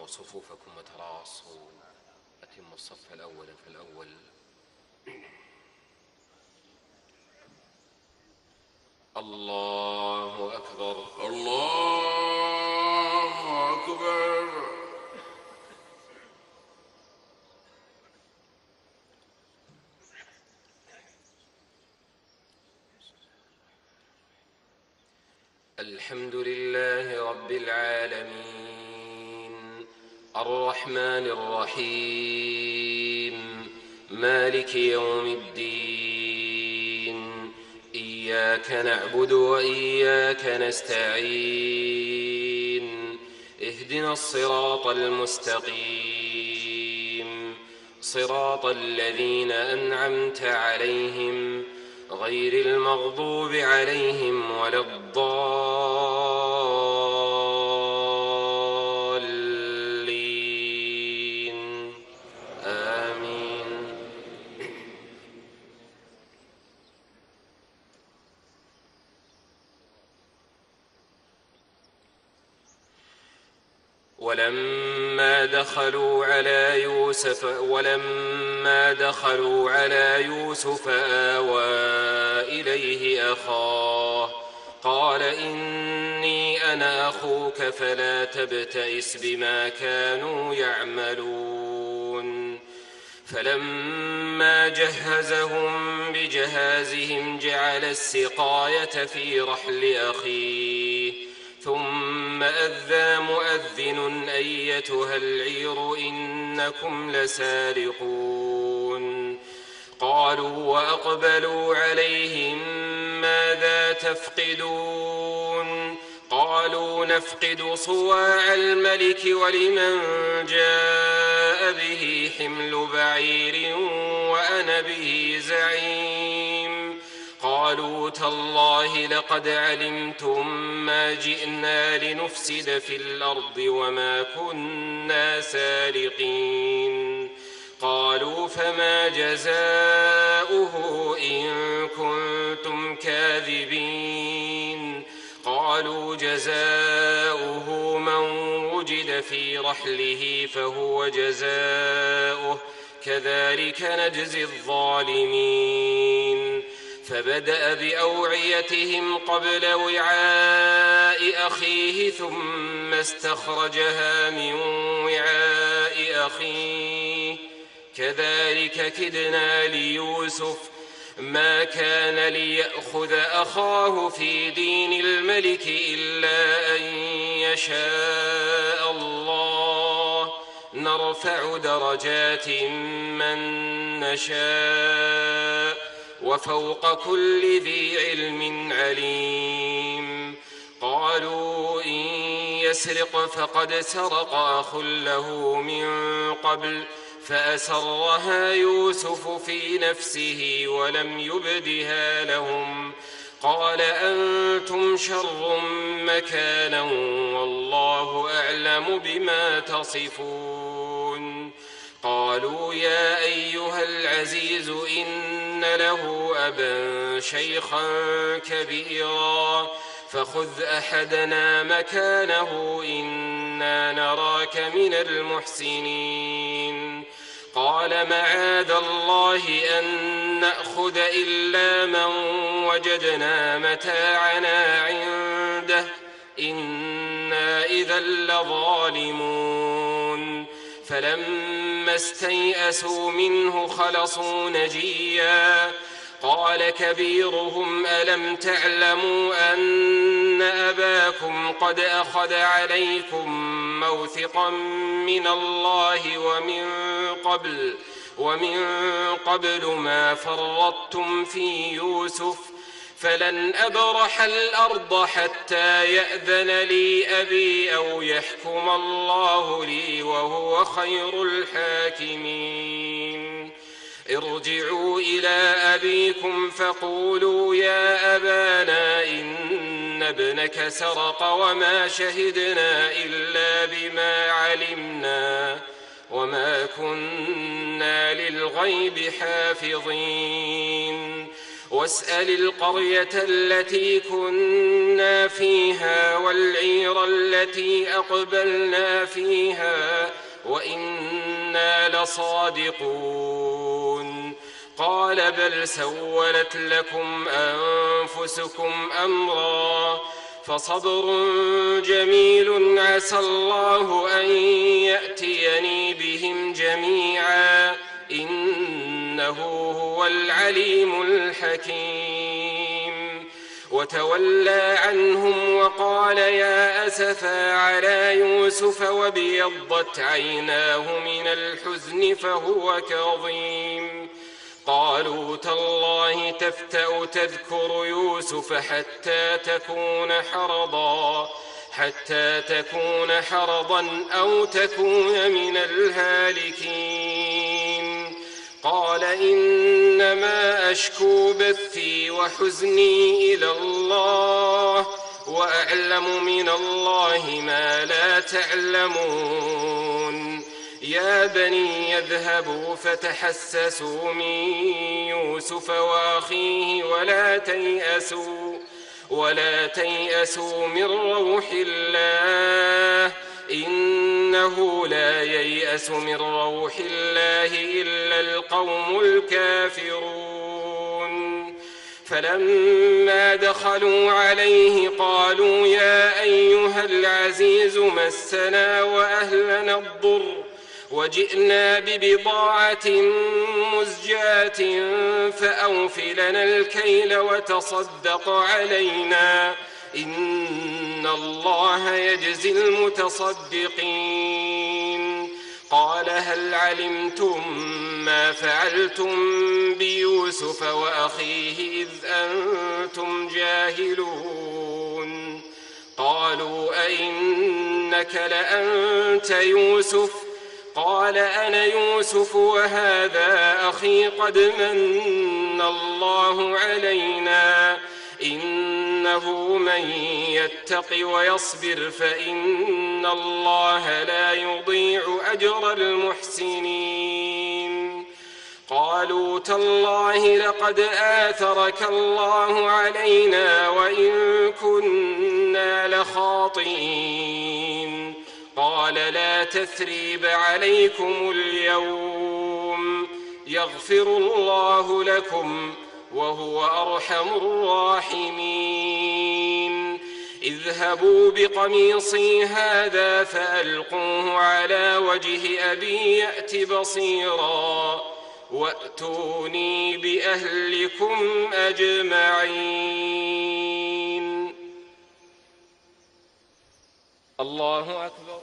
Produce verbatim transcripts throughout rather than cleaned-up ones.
اجمعوا صفوفكم وتراصوا. أتموا الصف الأول فالأول. الله أكبر. الله أكبر. الحمد لله رب العالمين الرحمن الرحيم مالك يوم الدين. إياك نعبد وإياك نستعين. اهدنا الصراط المستقيم صراط الذين أنعمت عليهم غير المغضوب عليهم ولا الضالين. آمين. ولما دخلوا على يوسف ولما دخلوا على يوسف آوى إليه أخاه قال إني أنا أخوك فلا تبتئس بما كانوا يعملون. فلما جهزهم بجهازهم جعل السقاية في رحل أخيه ثم أذى مؤذن أيتها العير إنكم لسارقون. قالوا وأقبلوا عليهم ماذا تفقدون؟ قالوا نفقد صواع الملك ولمن جاء به حمل بعير وأنا به زعيم. قالوا تالله لقد علمتم ما جئنا لنفسد في الأرض وما كنا سارقين. قالوا فما جزاؤه إن كنتم كاذبين؟ قالوا جزاؤه من وجد في رحله فهو جزاؤه كذلك نجزي الظالمين. فبدأ بأوعيتهم قبل وعاء أخيه ثم استخرجها من وعاء أخيه كذلك كدنا ليوسف ما كان ليأخذ أخاه في دين الملك إلا أن يشاء الله نرفع درجات من نشاء وفوق كل ذي علم عليم. قالوا إن يسرق فقد سرق أخ له من قبل فأسرها يوسف في نفسه ولم يبدها لهم. قال أنتم شر مكانا والله أعلم بما تصفون. قالوا يا أيها العزيز إن له أبا شيخا كبيرا فخذ أحدنا مكانه إنا نراك من المحسنين. قال معاذ الله أن نأخذ إلا من وجدنا متاعنا عنده إنا إذا لظالمون. فلما استيئسوا منه خلصوا نجيا. قال كبيرهم ألم تعلموا أن أباكم قد أخذ عليكم موثقا من الله ومن قبل ومن قبل ما فرطتم في يوسف فلن أبرح الأرض حتى يأذن لي أبي أو يحكم الله لي وهو خير الحاكمين. ارجعوا إلى أبيكم فقولوا يا أبانا إن ابنك سرق وما شهدنا إلا بما علمنا وما كنا للغيب حافظين. واسأل القرية التي كنا فيها والعير التي أقبلنا فيها وإنا لصادقون. قال بل سولت لكم أنفسكم أمرا فصبر جميل عسى الله أن يأتيني بهم جميعا إنه هو العليم الحكيم. وتولى عنهم وقال يا أسفا على يوسف وابيضت عيناه من الحزن فهو كظيم. قالوا تالله تفتأ تذكر يوسف حتى تكون حرضا حتى تكون حرضا أو تكون من الهالكين. قال إنما أشكو بثي وحزني إلى الله وأعلم من الله ما لا تعلمون. يا بني يذهبوا فتحسسوا من يوسف وأخيه ولا تيأسوا ولا تيأسوا من روح الله إنه لا ييأس من روح الله إلا القوم الكافرون. فلما دخلوا عليه قالوا يا أيها العزيز مسنا وأهلنا الضر وجئنا ببضاعة مزجاة فأوف لنا الكيل وتصدق علينا إن الله يجزي المتصدقين. قال هل علمتم ما فعلتم بيوسف وأخيه إذ أنتم جاهلون؟ قالوا أئنك لأنت يوسف؟ قال أنا يوسف وهذا أخي قد من الله علينا إنه من يتق ويصبر فإن الله لا يضيع أجر المحسنين. قالوا تالله لقد آثرك الله علينا وإن كنا لخاطئين. قال لا تثريب عليكم اليوم يغفر الله لكم وهو أرحم الراحمين. اذهبوا بقميصي هذا فألقوه على وجه أبي يأت بصيرا وأتوني بأهلكم أجمعين. الله أكبر.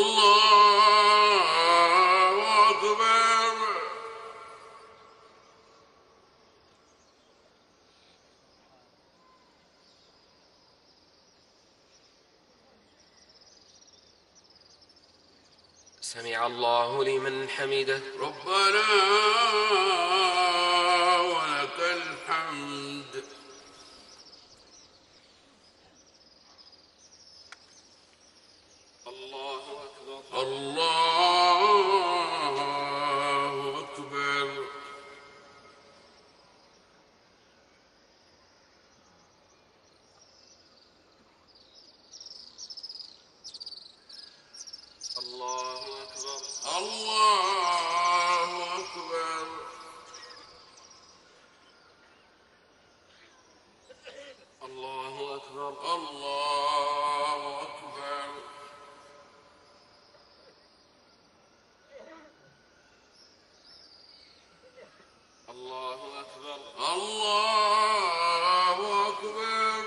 الله أكبر. سمع الله لمن حمده. ربنا ولك الحمد. الله أكبر. الله أكبر. الله أكبر. الله أكبر. الله أكبر. الله أكبر. الله أكبر. الله أكبر.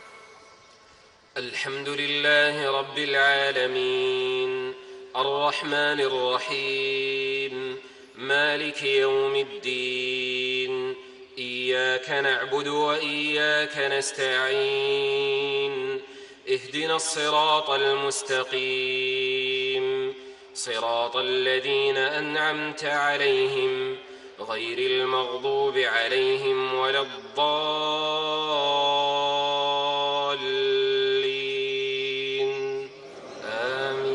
الحمد لله رب العالمين الرحمن الرحيم مالك يوم الدين إياك نعبد وإياك نستعين اهدنا الصراط المستقيم صراط الذين أنعمت عليهم غير المغضوب عليهم ولا الضالين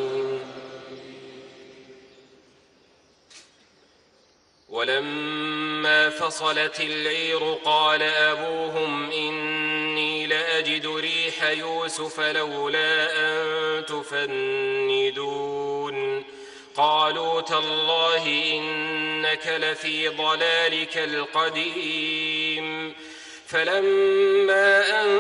آمين. ولما فلما فصلت العير قال أبوهم إني لأجد ريح يوسف لولا أن تفندون قالوا تالله إنك لفي ضلالك القديم فلما أن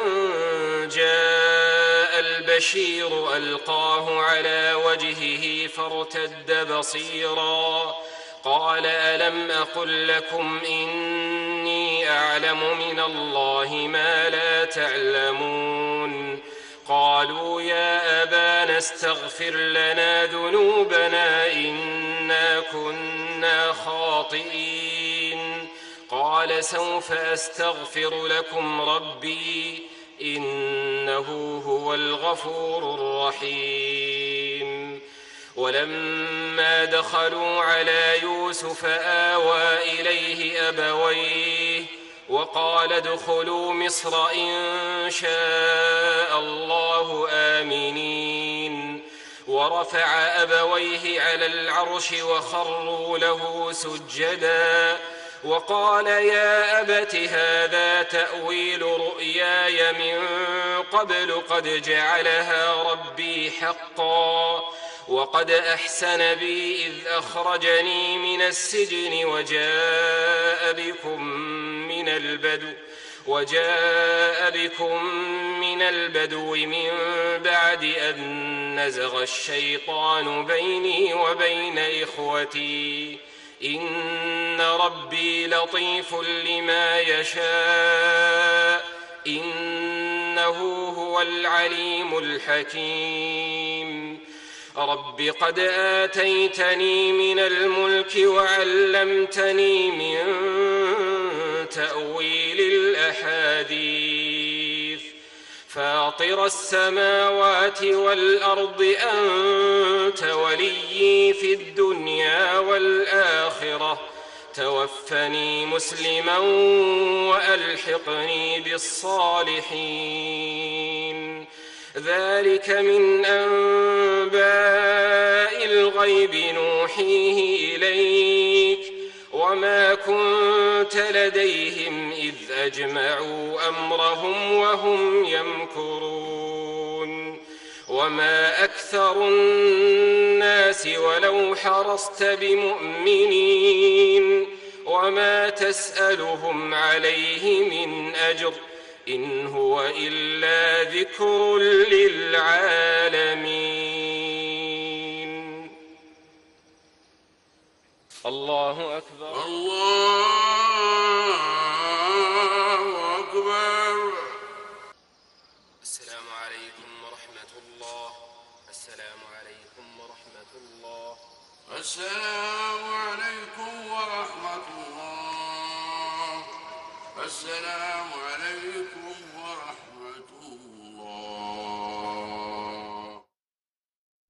جاء البشير ألقاه على وجهه فارتد بصيرا قال ألم أقل لكم إني أعلم من الله ما لا تعلمون قالوا يا أبانا استغفر لنا ذنوبنا إنا كنا خاطئين قال سوف أستغفر لكم ربي إنه هو الغفور الرحيم ولما دخلوا على يوسف آوى إليه أبويه وقال ادخلوا مصر إن شاء الله آمنين ورفع أبويه على العرش وخروا له سجدا وقال يا أبت هذا تأويل رؤياي من قبل قد جعلها ربي حقا وقد أحسن بي إذ أخرجني من السجن وجاء بكم من البدو وجاء بكم من البدو من بعد أن نزغ الشيطان بيني وبين إخوتي إن ربي لطيف لما يشاء إنه هو العليم الحكيم رب قد آتيتني من الملك وعلمتني من تأويل الأحاديث فاطر السماوات والأرض أنت وليي في الدنيا والآخرة توفني مسلما وألحقني بالصالحين ذلك من أنباء الغيب نوحيه إليك وما كنت لديهم إذ أجمعوا أمرهم وهم يمكرون وما أكثر الناس ولو حرصت بمؤمنين وما تسألهم عليه من أجر إن هو إلا ذكر للعالمين الله أكبر الله أكبر. السلام عليكم ورحمة الله. السلام عليكم ورحمة الله. السلام عليكم ورحمة الله. السلام عليكم ورحمة الله.